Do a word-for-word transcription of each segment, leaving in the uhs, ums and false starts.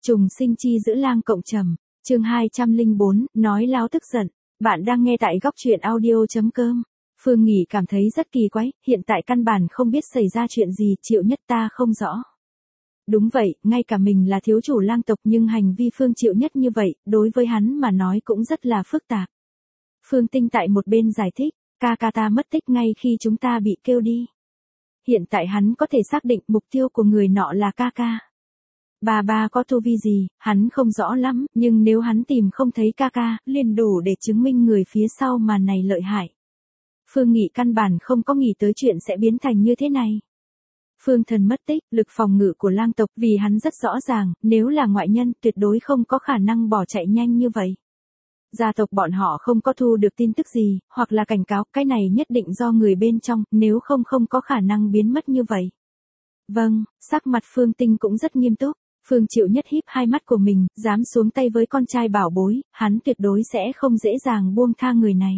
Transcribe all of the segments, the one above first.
Trùng sinh chi giữ lang cộng trầm, chương hai trăm lẻ bốn, nói láo tức giận. Bạn đang nghe tại góc truyện audio.com. Phương Nghị cảm thấy rất kỳ quái, hiện tại căn bản không biết xảy ra chuyện gì, Triệu Nhất ta không rõ. Đúng vậy, ngay cả mình là thiếu chủ lang tộc nhưng hành vi Phương Triệu Nhất như vậy, đối với hắn mà nói cũng rất là phức tạp. Phương Tinh tại một bên giải thích, ca ca ta mất tích ngay khi chúng ta bị kêu đi. Hiện tại hắn có thể xác định mục tiêu của người nọ là ca ca. Bà ba có tu vi gì, hắn không rõ lắm, nhưng nếu hắn tìm không thấy ca ca, liền đủ để chứng minh người phía sau màn này lợi hại. Phương Nghị căn bản không có nghĩ tới chuyện sẽ biến thành như thế này. Phương Thần mất tích, lực phòng ngự của lang tộc vì hắn rất rõ ràng, nếu là ngoại nhân tuyệt đối không có khả năng bỏ chạy nhanh như vậy. Gia tộc bọn họ không có thu được tin tức gì, hoặc là cảnh cáo, cái này nhất định do người bên trong, nếu không không có khả năng biến mất như vậy. Vâng, sắc mặt Phương Tinh cũng rất nghiêm túc. Phương Triệu Nhất híp hai mắt của mình, dám xuống tay với con trai bảo bối, hắn tuyệt đối sẽ không dễ dàng buông tha người này.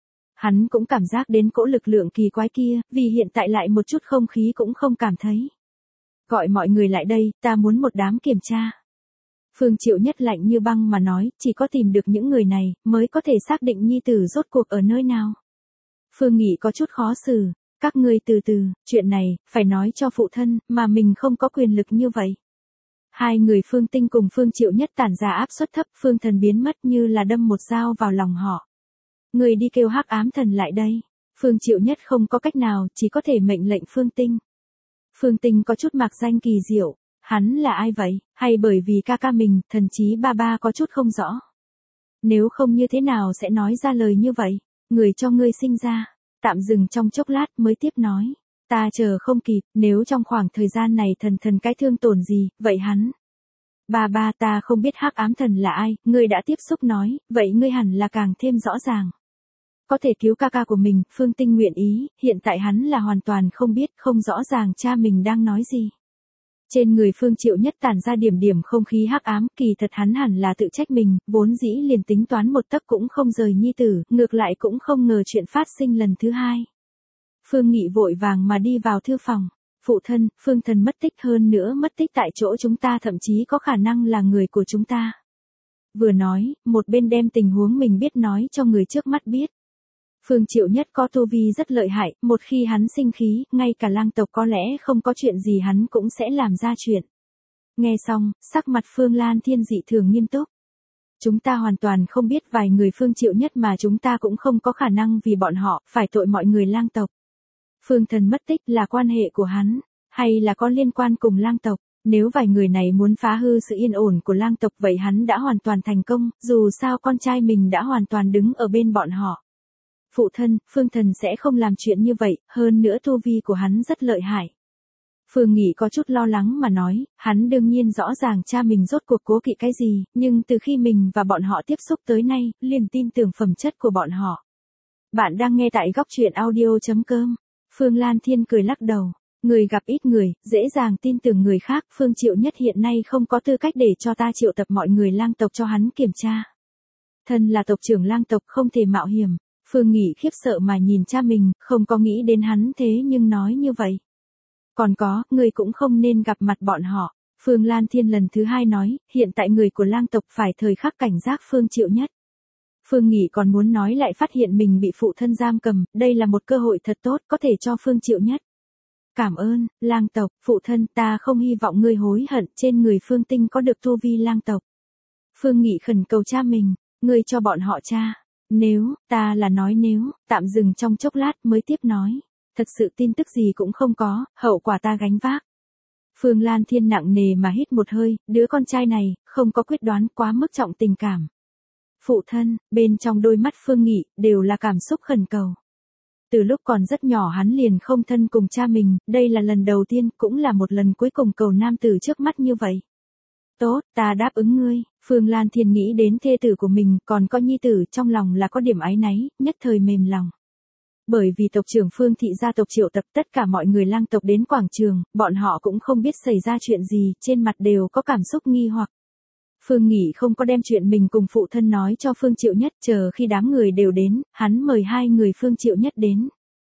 Hắn cũng cảm giác đến cỗ lực lượng kỳ quái kia, vì hiện tại lại một chút không khí cũng không cảm thấy. Gọi mọi người lại đây, ta muốn một đám kiểm tra. Phương Triệu Nhất lạnh như băng mà nói, chỉ có tìm được những người này, mới có thể xác định nhi tử rốt cuộc ở nơi nào. Phương Nghị có chút khó xử, các ngươi từ từ, chuyện này, phải nói cho phụ thân, mà mình không có quyền lực như vậy. Hai người Phương Tinh cùng Phương Triệu Nhất tản ra áp suất thấp, Phương Thần biến mất như là đâm một dao vào lòng họ. Người đi kêu Hắc Ám Thần lại đây. Phương Triệu Nhất không có cách nào, chỉ có thể mệnh lệnh Phương Tinh. Phương Tinh có chút mạc danh kỳ diệu, hắn là ai vậy, hay bởi vì ca ca mình, thần chí ba ba có chút không rõ. Nếu không như thế nào sẽ nói ra lời như vậy, người cho ngươi sinh ra, tạm dừng trong chốc lát mới tiếp nói. Ta chờ không kịp, nếu trong khoảng thời gian này thần thần cái thương tổn gì, vậy hắn. Ba ba ta không biết Hắc Ám Thần là ai, ngươi đã tiếp xúc nói, vậy ngươi hẳn là càng thêm rõ ràng. Có thể cứu ca ca của mình, Phương Tinh nguyện ý, hiện tại hắn là hoàn toàn không biết, không rõ ràng cha mình đang nói gì. Trên người Phương Triệu Nhất tản ra điểm điểm không khí hắc ám, kỳ thật hắn hẳn là tự trách mình, vốn dĩ liền tính toán một tấc cũng không rời nhi tử, ngược lại cũng không ngờ chuyện phát sinh lần thứ hai. Phương Nghị vội vàng mà đi vào thư phòng. Phụ thân, Phương Thần mất tích, hơn nữa mất tích tại chỗ chúng ta, thậm chí có khả năng là người của chúng ta. Vừa nói, một bên đem tình huống mình biết nói cho người trước mắt biết. Phương Triệu Nhất có tu vi rất lợi hại, một khi hắn sinh khí, ngay cả lang tộc có lẽ không có chuyện gì hắn cũng sẽ làm ra chuyện. Nghe xong, sắc mặt Phương Lan Thiên dị thường nghiêm túc. Chúng ta hoàn toàn không biết vài người Phương Triệu Nhất mà chúng ta cũng không có khả năng vì bọn họ, phải tội mọi người lang tộc. Phương Thần mất tích là quan hệ của hắn, hay là có liên quan cùng lang tộc, nếu vài người này muốn phá hư sự yên ổn của lang tộc vậy hắn đã hoàn toàn thành công, dù sao con trai mình đã hoàn toàn đứng ở bên bọn họ. Phụ thân, Phương Thần sẽ không làm chuyện như vậy, hơn nữa tu vi của hắn rất lợi hại. Phương Nghị có chút lo lắng mà nói, hắn đương nhiên rõ ràng cha mình rốt cuộc cố kỵ cái gì, nhưng từ khi mình và bọn họ tiếp xúc tới nay, liền tin tưởng phẩm chất của bọn họ. Bạn đang nghe tại góc truyện audio.com. Phương Lan Thiên cười lắc đầu, người gặp ít người, dễ dàng tin tưởng người khác, Phương Triệu Nhất hiện nay không có tư cách để cho ta triệu tập mọi người lang tộc cho hắn kiểm tra. Thân là tộc trưởng lang tộc không thể mạo hiểm. Phương Nghị khiếp sợ mà nhìn cha mình, không có nghĩ đến hắn thế nhưng nói như vậy. Còn có, người cũng không nên gặp mặt bọn họ. Phương Lan Thiên lần thứ hai nói, hiện tại người của lang tộc phải thời khắc cảnh giác Phương Triệu Nhất. Phương Nghị còn muốn nói lại phát hiện mình bị phụ thân giam cầm, đây là một cơ hội thật tốt có thể cho Phương Triệu Nhất. Cảm ơn, lang tộc, phụ thân ta không hy vọng ngươi hối hận, trên người Phương Tinh có được tu vi lang tộc. Phương Nghị khẩn cầu cha mình, ngươi cho bọn họ cha. Nếu, ta là nói nếu, tạm dừng trong chốc lát mới tiếp nói. Thật sự tin tức gì cũng không có, hậu quả ta gánh vác. Phương Lan Thiên nặng nề mà hít một hơi, đứa con trai này, không có quyết đoán, quá mức trọng tình cảm. Phụ thân, bên trong đôi mắt Phương Nghị, đều là cảm xúc khẩn cầu. Từ lúc còn rất nhỏ hắn liền không thân cùng cha mình, đây là lần đầu tiên, cũng là một lần cuối cùng cầu nam tử trước mắt như vậy. Tốt, ta đáp ứng ngươi. Phương Lan Thiên nghĩ đến thê tử của mình, còn có nhi tử, trong lòng là có điểm áy náy, nhất thời mềm lòng. Bởi vì tộc trưởng Phương thị gia tộc triệu tập tất cả mọi người lang tộc đến quảng trường, bọn họ cũng không biết xảy ra chuyện gì, trên mặt đều có cảm xúc nghi hoặc. Phương Nghị không có đem chuyện mình cùng phụ thân nói cho Phương Triệu Nhất, chờ khi đám người đều đến, hắn mời hai người Phương Triệu Nhất đến.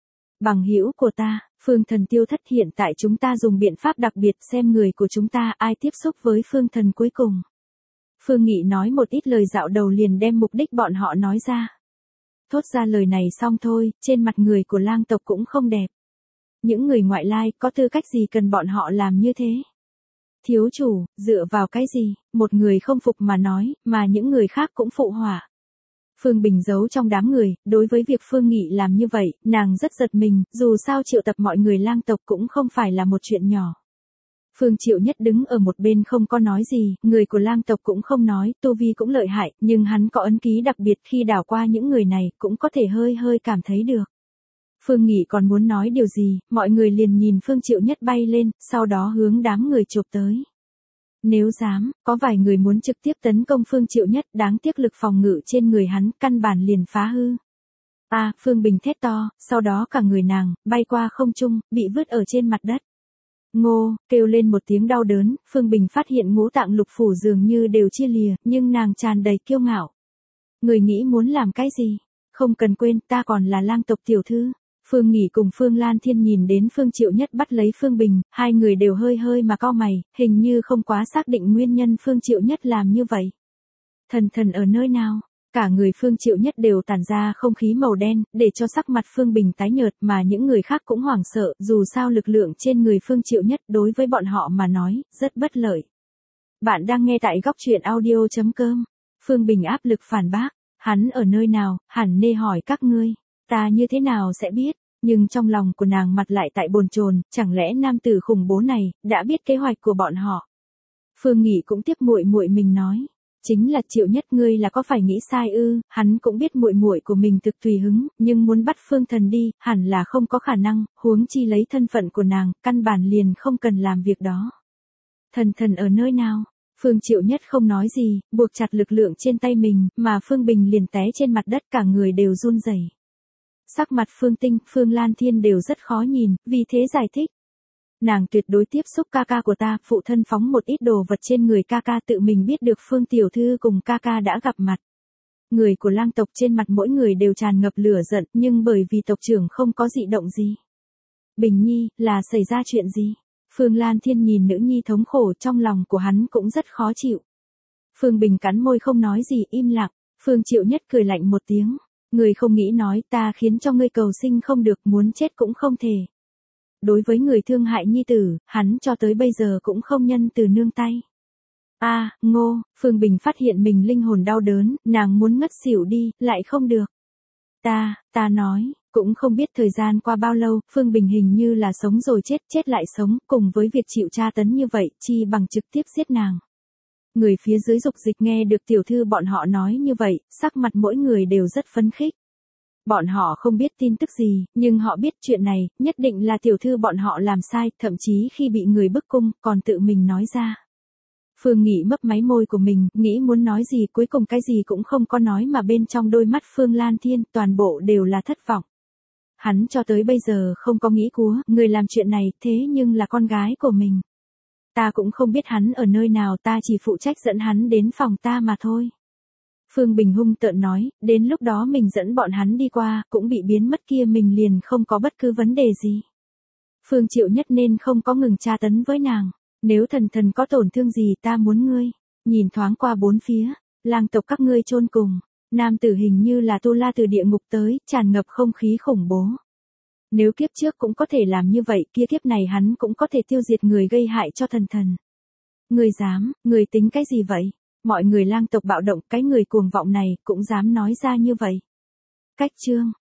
Bằng hữu của ta, Phương Thần Tiêu Thất, hiện tại chúng ta dùng biện pháp đặc biệt xem người của chúng ta ai tiếp xúc với Phương Thần cuối cùng. Phương Nghị nói một ít lời dạo đầu liền đem mục đích bọn họ nói ra. Thốt ra lời này xong thôi, trên mặt người của lang tộc cũng không đẹp. Những người ngoại lai có tư cách gì cần bọn họ làm như thế? Thiếu chủ, dựa vào cái gì? Một người không phục mà nói, mà những người khác cũng phụ họa. Phương Bình giấu trong đám người, đối với việc Phương Nghị làm như vậy, nàng rất giật mình, dù sao triệu tập mọi người lang tộc cũng không phải là một chuyện nhỏ. Phương Triệu Nhất đứng ở một bên không có nói gì, người của lang tộc cũng không nói, tu vi cũng lợi hại, nhưng hắn có ấn ký đặc biệt khi đảo qua những người này, cũng có thể hơi hơi cảm thấy được. Phương Nghị còn muốn nói điều gì, mọi người liền nhìn Phương Triệu Nhất bay lên, sau đó hướng đám người chụp tới. Nếu dám, có vài người muốn trực tiếp tấn công Phương Triệu Nhất, đáng tiếc lực phòng ngự trên người hắn, căn bản liền phá hư. A, à, Phương Bình thét to, sau đó cả người nàng, bay qua không trung, bị vứt ở trên mặt đất. Ngô, kêu lên một tiếng đau đớn, Phương Bình phát hiện ngũ tạng lục phủ dường như đều chia lìa, nhưng nàng tràn đầy kiêu ngạo. Người nghĩ muốn làm cái gì? Không cần quên, ta còn là lang tộc tiểu thư. Phương Nghị cùng Phương Lan Thiên nhìn đến Phương Triệu Nhất bắt lấy Phương Bình, hai người đều hơi hơi mà cau mày, hình như không quá xác định nguyên nhân Phương Triệu Nhất làm như vậy. Thần thần ở nơi nào? Cả người Phương Triệu Nhất đều tản ra không khí màu đen, để cho sắc mặt Phương Bình tái nhợt, mà những người khác cũng hoảng sợ, dù sao lực lượng trên người Phương Triệu Nhất đối với bọn họ mà nói, rất bất lợi. Bạn đang nghe tại góc truyện audio chấm com. Phương Bình áp lực phản bác, hắn ở nơi nào, hẳn nê hỏi các ngươi. Ta như thế nào sẽ biết, nhưng trong lòng của nàng mặt lại tại bồn chồn, chẳng lẽ nam tử khủng bố này đã biết kế hoạch của bọn họ. Phương Nghị cũng tiếp muội muội mình nói, chính là Triệu Nhất, ngươi là có phải nghĩ sai ư? Hắn cũng biết muội muội của mình thực tùy hứng, nhưng muốn bắt Phương Thần đi, hẳn là không có khả năng, huống chi lấy thân phận của nàng, căn bản liền không cần làm việc đó. Thần thần ở nơi nào? Phương Triệu Nhất không nói gì, buộc chặt lực lượng trên tay mình, mà Phương Bình liền té trên mặt đất, cả người đều run rẩy. Sắc mặt Phương Tinh, Phương Lan Thiên đều rất khó nhìn, vì thế giải thích. Nàng tuyệt đối tiếp xúc ca ca của ta, phụ thân phóng một ít đồ vật trên người ca ca, tự mình biết được Phương tiểu thư cùng ca ca đã gặp mặt. Người của lang tộc trên mặt mỗi người đều tràn ngập lửa giận, nhưng bởi vì tộc trưởng không có dị động gì. Bình Nhi, là xảy ra chuyện gì? Phương Lan Thiên nhìn nữ nhi thống khổ, trong lòng của hắn cũng rất khó chịu. Phương Bình cắn môi không nói gì, im lặng. Phương Triệu Nhất cười lạnh một tiếng. Người không nghĩ nói, ta khiến cho ngươi cầu sinh không được, muốn chết cũng không thể. Đối với người thương hại nhi tử, hắn cho tới bây giờ cũng không nhân từ nương tay. A, à, Ngô, Phương Bình phát hiện mình linh hồn đau đớn, nàng muốn ngất xỉu đi, lại không được. Ta, ta nói, cũng không biết thời gian qua bao lâu, Phương Bình hình như là sống rồi chết, chết lại sống, cùng với việc chịu tra tấn như vậy, chi bằng trực tiếp giết nàng. Người phía dưới dục dịch nghe được tiểu thư bọn họ nói như vậy, sắc mặt mỗi người đều rất phấn khích. Bọn họ không biết tin tức gì, nhưng họ biết chuyện này, nhất định là tiểu thư bọn họ làm sai, thậm chí khi bị người bức cung, còn tự mình nói ra. Phương Nghị mấp máy môi của mình, nghĩ muốn nói gì, cuối cùng cái gì cũng không có nói, mà bên trong đôi mắt Phương Lan Thiên, toàn bộ đều là thất vọng. Hắn cho tới bây giờ không có nghĩ cúa, người làm chuyện này, thế nhưng là con gái của mình. Ta cũng không biết hắn ở nơi nào, ta chỉ phụ trách dẫn hắn đến phòng ta mà thôi. Phương Bình hung tợn nói, đến lúc đó mình dẫn bọn hắn đi qua, cũng bị biến mất kia, mình liền không có bất cứ vấn đề gì. Phương Triệu Nhất nên không có ngừng tra tấn với nàng. Nếu thần thần có tổn thương gì, ta muốn ngươi. Nhìn thoáng qua bốn phía, lang tộc các ngươi chôn cùng. Nam tử hình như là tu la từ địa ngục tới, tràn ngập không khí khủng bố. Nếu kiếp trước cũng có thể làm như vậy, kia kiếp này hắn cũng có thể tiêu diệt người gây hại cho thần thần. Người dám, người tính cái gì vậy? Mọi người lang tộc bạo động, cái người cuồng vọng này cũng dám nói ra như vậy. Cách chương